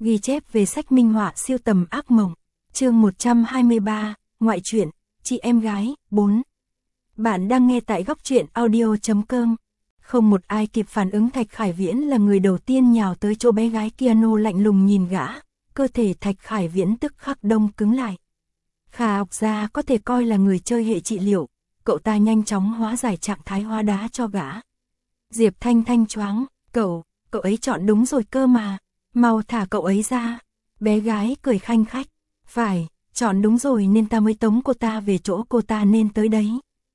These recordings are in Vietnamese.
Ghi chép về sách minh họa siêu tầm ác mộng. Chương 123, ngoại truyện, chị em gái, 4. Bạn đang nghe tại góc truyện audio.com. Không một ai kịp phản ứng, Thạch Khải Viễn là người đầu tiên nhào tới chỗ bé gái piano, lạnh lùng nhìn gã, cơ thể Thạch Khải Viễn tức khắc đông cứng lại. Khả học gia có thể coi là người chơi hệ trị liệu, cậu ta nhanh chóng hóa giải trạng thái hóa đá cho gã. Diệp Thanh Thanh choáng, cậu ấy chọn đúng rồi cơ mà, mau thả cậu ấy ra. Bé gái cười khanh khách, phải, chọn đúng rồi nên ta mới tống cô ta về chỗ cô ta nên tới đấy.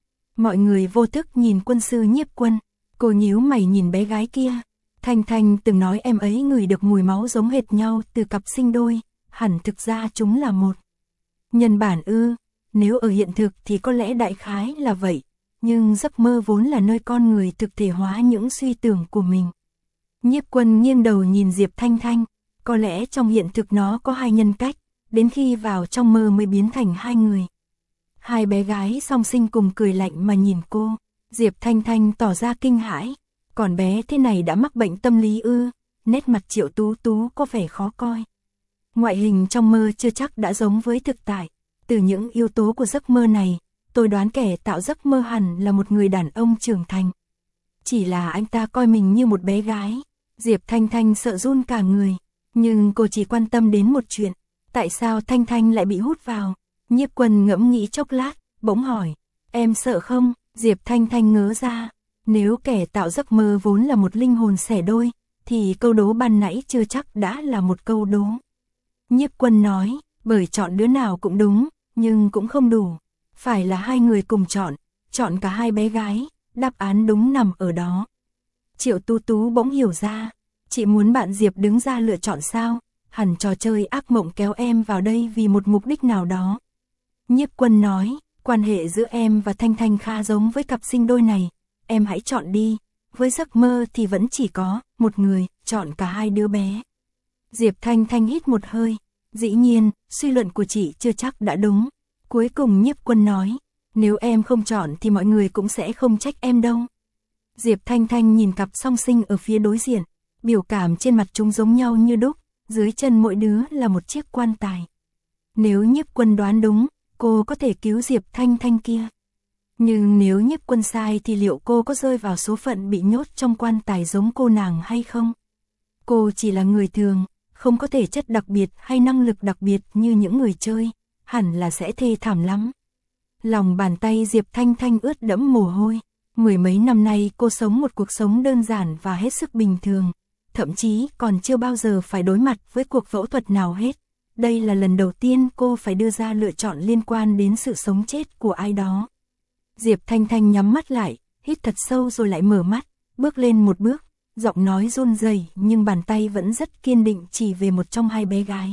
Mọi người vô thức nhìn quân sư Nhiếp Quân, cô nhíu mày nhìn bé gái kia. Thanh Thanh từng nói em ấy ngửi được mùi máu giống hệt nhau từ cặp sinh đôi, hẳn thực ra chúng là một nhân bản ư? Nếu ở hiện thực thì có lẽ đại khái là vậy, nhưng giấc mơ vốn là nơi con người thực thể hóa những suy tưởng của mình. Nhiếp Quân nghiêng đầu nhìn Diệp Thanh Thanh, có lẽ trong hiện thực nó có hai nhân cách, đến khi vào trong mơ mới biến thành hai người. Hai bé gái song sinh cùng cười lạnh mà nhìn cô, Diệp Thanh Thanh tỏ ra kinh hãi, còn bé thế này đã mắc bệnh tâm lý ư? Nét mặt Triệu Tú Tú có vẻ khó coi. Ngoại hình trong mơ chưa chắc đã giống với thực tại, từ những yếu tố của giấc mơ này, tôi đoán kẻ tạo giấc mơ hẳn là một người đàn ông trưởng thành. Chỉ là anh ta coi mình như một bé gái. Diệp Thanh Thanh sợ run cả người, nhưng cô chỉ quan tâm đến một chuyện, tại sao Thanh Thanh lại bị hút vào? Nhiếp Quân ngẫm nghĩ chốc lát, bỗng hỏi, em sợ không? Diệp Thanh Thanh ngớ ra, nếu kẻ tạo giấc mơ vốn là một linh hồn xẻ đôi, thì câu đố ban nãy chưa chắc đã là một câu đố. Nhiếp Quân nói, bởi chọn đứa nào cũng đúng, nhưng cũng không đủ, phải là hai người cùng chọn cả hai bé gái, đáp án đúng nằm ở đó. Triệu Tú Tú bỗng hiểu ra, chị muốn bạn Diệp đứng ra lựa chọn sao? Hẳn trò chơi ác mộng kéo em vào đây vì một mục đích nào đó. Nhiếp Quân nói, quan hệ giữa em và Thanh Thanh khá giống với cặp sinh đôi này, em hãy chọn đi, với giấc mơ thì vẫn chỉ có một người, chọn cả hai đứa bé. Diệp Thanh Thanh hít một hơi, dĩ nhiên, suy luận của chị chưa chắc đã đúng. Cuối cùng Nhiếp Quân nói, nếu em không chọn thì mọi người cũng sẽ không trách em đâu. Diệp Thanh Thanh nhìn cặp song sinh ở phía đối diện, biểu cảm trên mặt chúng giống nhau như đúc, dưới chân mỗi đứa là một chiếc quan tài. Nếu Nhiếp Quân đoán đúng, cô có thể cứu Diệp Thanh Thanh kia. Nhưng nếu Nhiếp Quân sai thì liệu cô có rơi vào số phận bị nhốt trong quan tài giống cô nàng hay không? Cô chỉ là người thường, không có thể chất đặc biệt hay năng lực đặc biệt như những người chơi, hẳn là sẽ thê thảm lắm. Lòng bàn tay Diệp Thanh Thanh ướt đẫm mồ hôi. Mười mấy năm nay cô sống một cuộc sống đơn giản và hết sức bình thường, thậm chí còn chưa bao giờ phải đối mặt với cuộc phẫu thuật nào hết. Đây là lần đầu tiên cô phải đưa ra lựa chọn liên quan đến sự sống chết của ai đó. Diệp Thanh Thanh nhắm mắt lại, hít thật sâu rồi lại mở mắt, bước lên một bước, giọng nói run rẩy nhưng bàn tay vẫn rất kiên định chỉ về một trong hai bé gái.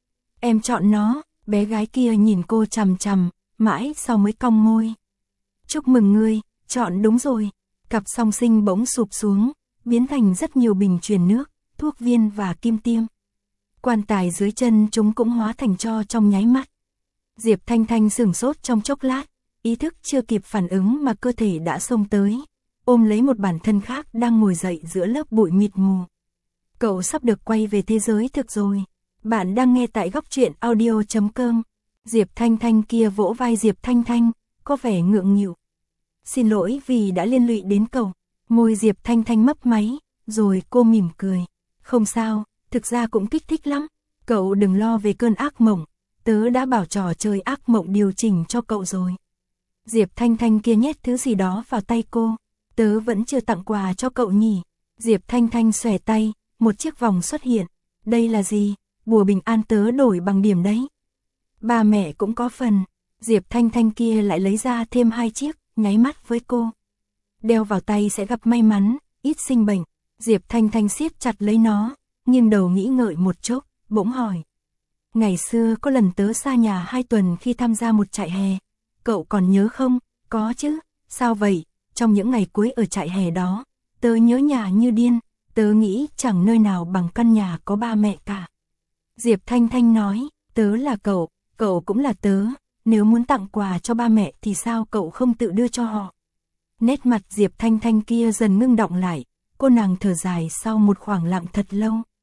Em chọn nó. Bé gái kia nhìn cô chằm chằm, mãi sau mới cong môi. Chúc mừng ngươi, chọn đúng rồi. Cặp song sinh bỗng sụp xuống, biến thành rất nhiều bình truyền nước, thuốc viên và kim tiêm. Quan tài dưới chân chúng cũng hóa thành tro trong nháy mắt. Diệp Thanh Thanh sửng sốt trong chốc lát, ý thức chưa kịp phản ứng mà cơ thể đã xông tới, ôm lấy một bản thân khác đang ngồi dậy giữa lớp bụi mịt mù. Cậu sắp được quay về thế giới thực rồi. Bạn đang nghe tại góc truyện audio.com. Diệp Thanh Thanh kia vỗ vai Diệp Thanh Thanh, có vẻ ngượng nghịu. Xin lỗi vì đã liên lụy đến cậu. Môi Diệp Thanh Thanh mấp máy, rồi cô mỉm cười. Không sao, thực ra cũng kích thích lắm. Cậu đừng lo về cơn ác mộng, tớ đã bảo trò chơi ác mộng điều chỉnh cho cậu rồi. Diệp Thanh Thanh kia nhét thứ gì đó vào tay cô. Tớ vẫn chưa tặng quà cho cậu nhỉ? Diệp Thanh Thanh xòe tay, một chiếc vòng xuất hiện. Đây là gì? Bùa bình an tớ đổi bằng điểm đấy. Ba mẹ cũng có phần. Diệp Thanh Thanh kia lại lấy ra thêm 2 chiếc, nháy mắt với cô. Đeo vào tay sẽ gặp may mắn, ít sinh bệnh. Diệp Thanh Thanh siết chặt lấy nó, nghiêng đầu nghĩ ngợi một chốc, bỗng hỏi. Ngày xưa có lần tớ xa nhà 2 tuần khi tham gia một trại hè. Cậu còn nhớ không? Có chứ. Sao vậy? Trong những ngày cuối ở trại hè đó, tớ nhớ nhà như điên. Tớ nghĩ chẳng nơi nào bằng căn nhà có ba mẹ cả. Diệp Thanh Thanh nói, tớ là cậu cũng là tớ, nếu muốn tặng quà cho ba mẹ thì sao cậu không tự đưa cho họ? Nét mặt Diệp Thanh Thanh kia dần ngưng động lại, cô nàng thở dài sau một khoảng lặng thật lâu.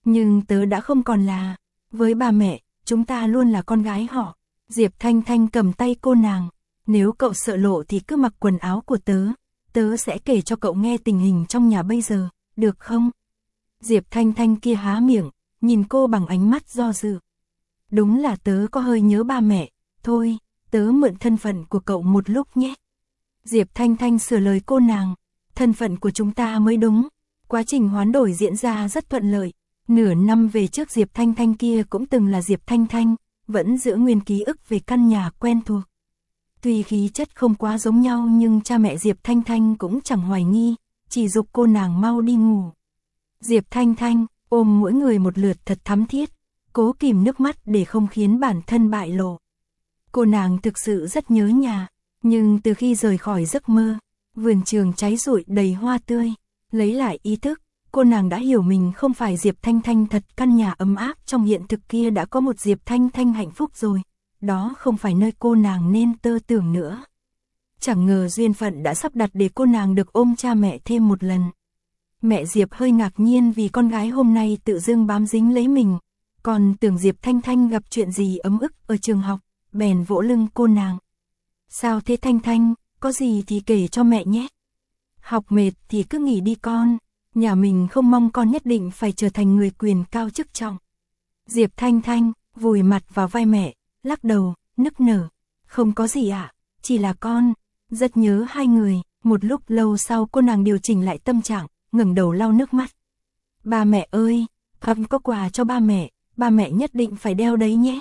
Nhưng tớ đã không còn là. Với bà mẹ, chúng ta luôn là con gái họ. Diệp Thanh Thanh cầm tay cô nàng. Nếu cậu sợ lộ thì cứ mặc quần áo của tớ. Tớ sẽ kể cho cậu nghe tình hình trong nhà bây giờ, được không? Diệp Thanh Thanh kia há miệng, nhìn cô bằng ánh mắt do dự. Đúng là tớ có hơi nhớ ba mẹ, thôi, tớ mượn thân phận của cậu một lúc nhé. Diệp Thanh Thanh sửa lời cô nàng, thân phận của chúng ta mới đúng. Quá trình hoán đổi diễn ra rất thuận lợi. Nửa năm về trước Diệp Thanh Thanh kia cũng từng là Diệp Thanh Thanh, vẫn giữ nguyên ký ức về căn nhà quen thuộc. Tuy khí chất không quá giống nhau nhưng cha mẹ Diệp Thanh Thanh cũng chẳng hoài nghi, chỉ giục cô nàng mau đi ngủ. Diệp Thanh Thanh ôm mỗi người một lượt thật thắm thiết, cố kìm nước mắt để không khiến bản thân bại lộ. Cô nàng thực sự rất nhớ nhà, nhưng từ khi rời khỏi giấc mơ, vườn trường cháy rụi đầy hoa tươi, lấy lại ý thức, cô nàng đã hiểu mình không phải Diệp Thanh Thanh thật. Căn nhà ấm áp trong hiện thực kia đã có một Diệp Thanh Thanh hạnh phúc rồi, đó không phải nơi cô nàng nên tơ tưởng nữa. Chẳng ngờ duyên phận đã sắp đặt để cô nàng được ôm cha mẹ thêm một lần. Mẹ Diệp hơi ngạc nhiên vì con gái hôm nay tự dưng bám dính lấy mình, còn tưởng Diệp Thanh Thanh gặp chuyện gì ấm ức ở trường học, bèn vỗ lưng cô nàng. Sao thế Thanh Thanh, có gì thì kể cho mẹ nhé. Học mệt thì cứ nghỉ đi con, nhà mình không mong con nhất định phải trở thành người quyền cao chức trọng. Diệp Thanh Thanh vùi mặt vào vai mẹ, lắc đầu, nức nở. Không có gì ạ, chỉ là con rất nhớ hai người. Một lúc lâu sau cô nàng điều chỉnh lại tâm trạng, ngẩng đầu lau nước mắt. Ba mẹ ơi, con có quà cho ba mẹ nhất định phải đeo đấy nhé.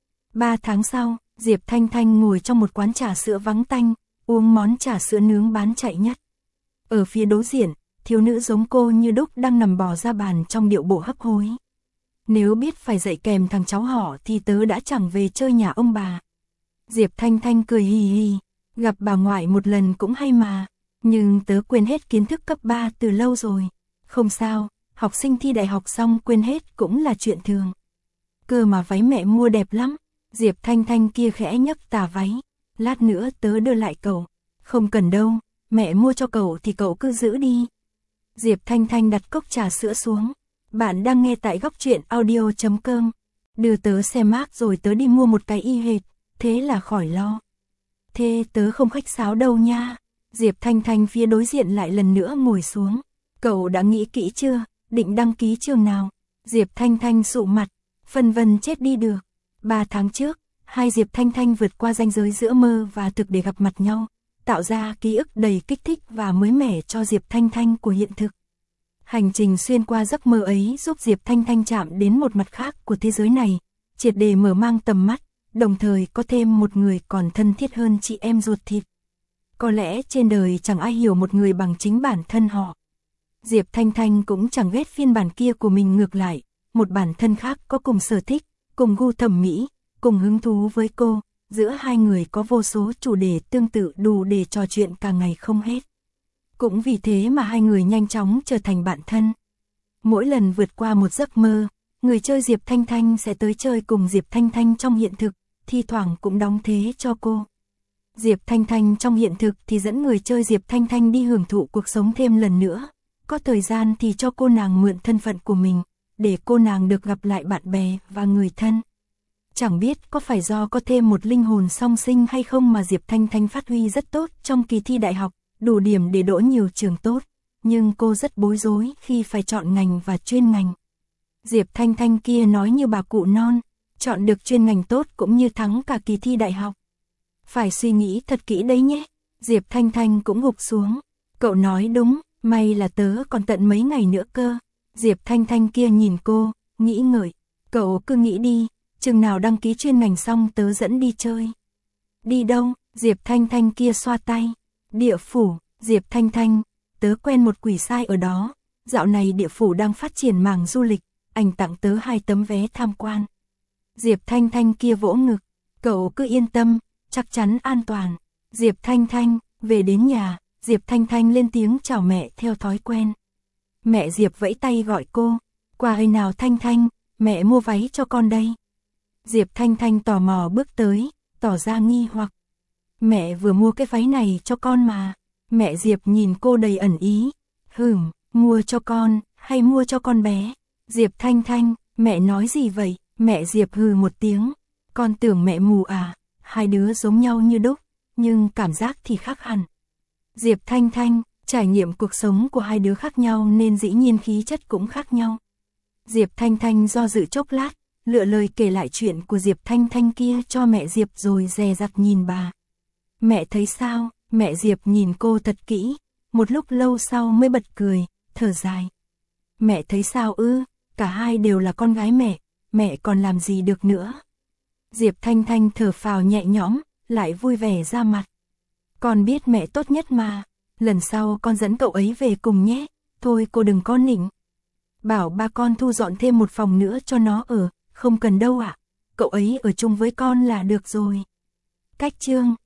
3 tháng sau, Diệp Thanh Thanh ngồi trong một quán trà sữa vắng tanh, uống món trà sữa nướng bán chạy nhất. Ở phía đối diện, thiếu nữ giống cô như đúc đang nằm bò ra bàn trong điệu bộ hấp hối. Nếu biết phải dạy kèm thằng cháu họ thì tớ đã chẳng về chơi nhà ông bà. Diệp Thanh Thanh cười hì hì, gặp bà ngoại một lần cũng hay mà, nhưng tớ quên hết kiến thức cấp 3 từ lâu rồi. Không sao, học sinh thi đại học xong quên hết cũng là chuyện thường. Cơ mà váy mẹ mua đẹp lắm. Diệp Thanh Thanh kia khẽ nhấc tà váy. Lát nữa tớ đưa lại cậu. Không cần đâu, mẹ mua cho cậu thì cậu cứ giữ đi. Diệp Thanh Thanh đặt cốc trà sữa xuống. Bạn đang nghe tại Góc Truyện Audio.com. Đưa tớ xem mác rồi tớ đi mua một cái y hệt, thế là khỏi lo. Thế tớ không khách sáo đâu nha. Diệp Thanh Thanh phía đối diện lại lần nữa ngồi xuống. Cậu đã nghĩ kỹ chưa, định đăng ký trường nào? Diệp Thanh Thanh sụ mặt, phân vân chết đi được. 3 tháng trước, hai Diệp Thanh Thanh vượt qua ranh giới giữa mơ và thực để gặp mặt nhau, tạo ra ký ức đầy kích thích và mới mẻ cho Diệp Thanh Thanh của hiện thực. Hành trình xuyên qua giấc mơ ấy giúp Diệp Thanh Thanh chạm đến một mặt khác của thế giới này, triệt để mở mang tầm mắt, đồng thời có thêm một người còn thân thiết hơn chị em ruột thịt. Có lẽ trên đời chẳng ai hiểu một người bằng chính bản thân họ. Diệp Thanh Thanh cũng chẳng ghét phiên bản kia của mình, ngược lại, một bản thân khác có cùng sở thích, cùng gu thẩm mỹ, cùng hứng thú với cô, giữa hai người có vô số chủ đề tương tự đủ để trò chuyện cả ngày không hết. Cũng vì thế mà hai người nhanh chóng trở thành bạn thân. Mỗi lần vượt qua một giấc mơ, người chơi Diệp Thanh Thanh sẽ tới chơi cùng Diệp Thanh Thanh trong hiện thực, thi thoảng cũng đóng thế cho cô. Diệp Thanh Thanh trong hiện thực thì dẫn người chơi Diệp Thanh Thanh đi hưởng thụ cuộc sống thêm lần nữa. Có thời gian thì cho cô nàng mượn thân phận của mình, để cô nàng được gặp lại bạn bè và người thân. Chẳng biết có phải do có thêm một linh hồn song sinh hay không mà Diệp Thanh Thanh phát huy rất tốt trong kỳ thi đại học, đủ điểm để đỗ nhiều trường tốt, nhưng cô rất bối rối khi phải chọn ngành và chuyên ngành. Diệp Thanh Thanh kia nói như bà cụ non, chọn được chuyên ngành tốt cũng như thắng cả kỳ thi đại học. Phải suy nghĩ thật kỹ đấy nhé. Diệp Thanh Thanh cũng gục xuống. Cậu nói đúng, may là tớ còn tận mấy ngày nữa cơ. Diệp Thanh Thanh kia nhìn cô, nghĩ ngợi. Cậu cứ nghĩ đi, chừng nào đăng ký chuyên ngành xong tớ dẫn đi chơi. Đi đâu? Diệp Thanh Thanh kia xoa tay. Địa phủ. Diệp Thanh Thanh, tớ quen một quỷ sai ở đó. Dạo này địa phủ đang phát triển mảng du lịch, anh tặng tớ 2 tấm vé tham quan. Diệp Thanh Thanh kia vỗ ngực. Cậu cứ yên tâm, chắc chắn an toàn. Diệp Thanh Thanh, về đến nhà, Diệp Thanh Thanh lên tiếng chào mẹ theo thói quen. Mẹ Diệp vẫy tay gọi cô. Qua hơi nào Thanh Thanh, mẹ mua váy cho con đây. Diệp Thanh Thanh tò mò bước tới, tỏ ra nghi hoặc. Mẹ vừa mua cái váy này cho con mà. Mẹ Diệp nhìn cô đầy ẩn ý. Mua cho con, hay mua cho con bé? Diệp Thanh Thanh, mẹ nói gì vậy? Mẹ Diệp hừ một tiếng. Con tưởng mẹ mù à? Hai đứa giống nhau như đúc, nhưng cảm giác thì khác hẳn. Diệp Thanh Thanh, trải nghiệm cuộc sống của hai đứa khác nhau nên dĩ nhiên khí chất cũng khác nhau. Diệp Thanh Thanh do dự chốc lát, lựa lời kể lại chuyện của Diệp Thanh Thanh kia cho mẹ Diệp rồi dè dặt nhìn bà. Mẹ thấy sao? Mẹ Diệp nhìn cô thật kỹ, một lúc lâu sau mới bật cười, thở dài. Mẹ thấy sao ư? Cả hai đều là con gái mẹ còn làm gì được nữa. Diệp Thanh Thanh thở phào nhẹ nhõm, lại vui vẻ ra mặt. Con biết mẹ tốt nhất mà, lần sau con dẫn cậu ấy về cùng nhé, thôi cô đừng có nịnh. Bảo ba con thu dọn thêm một phòng nữa cho nó ở, không cần đâu ạ, cậu ấy ở chung với con là được rồi. Cách chương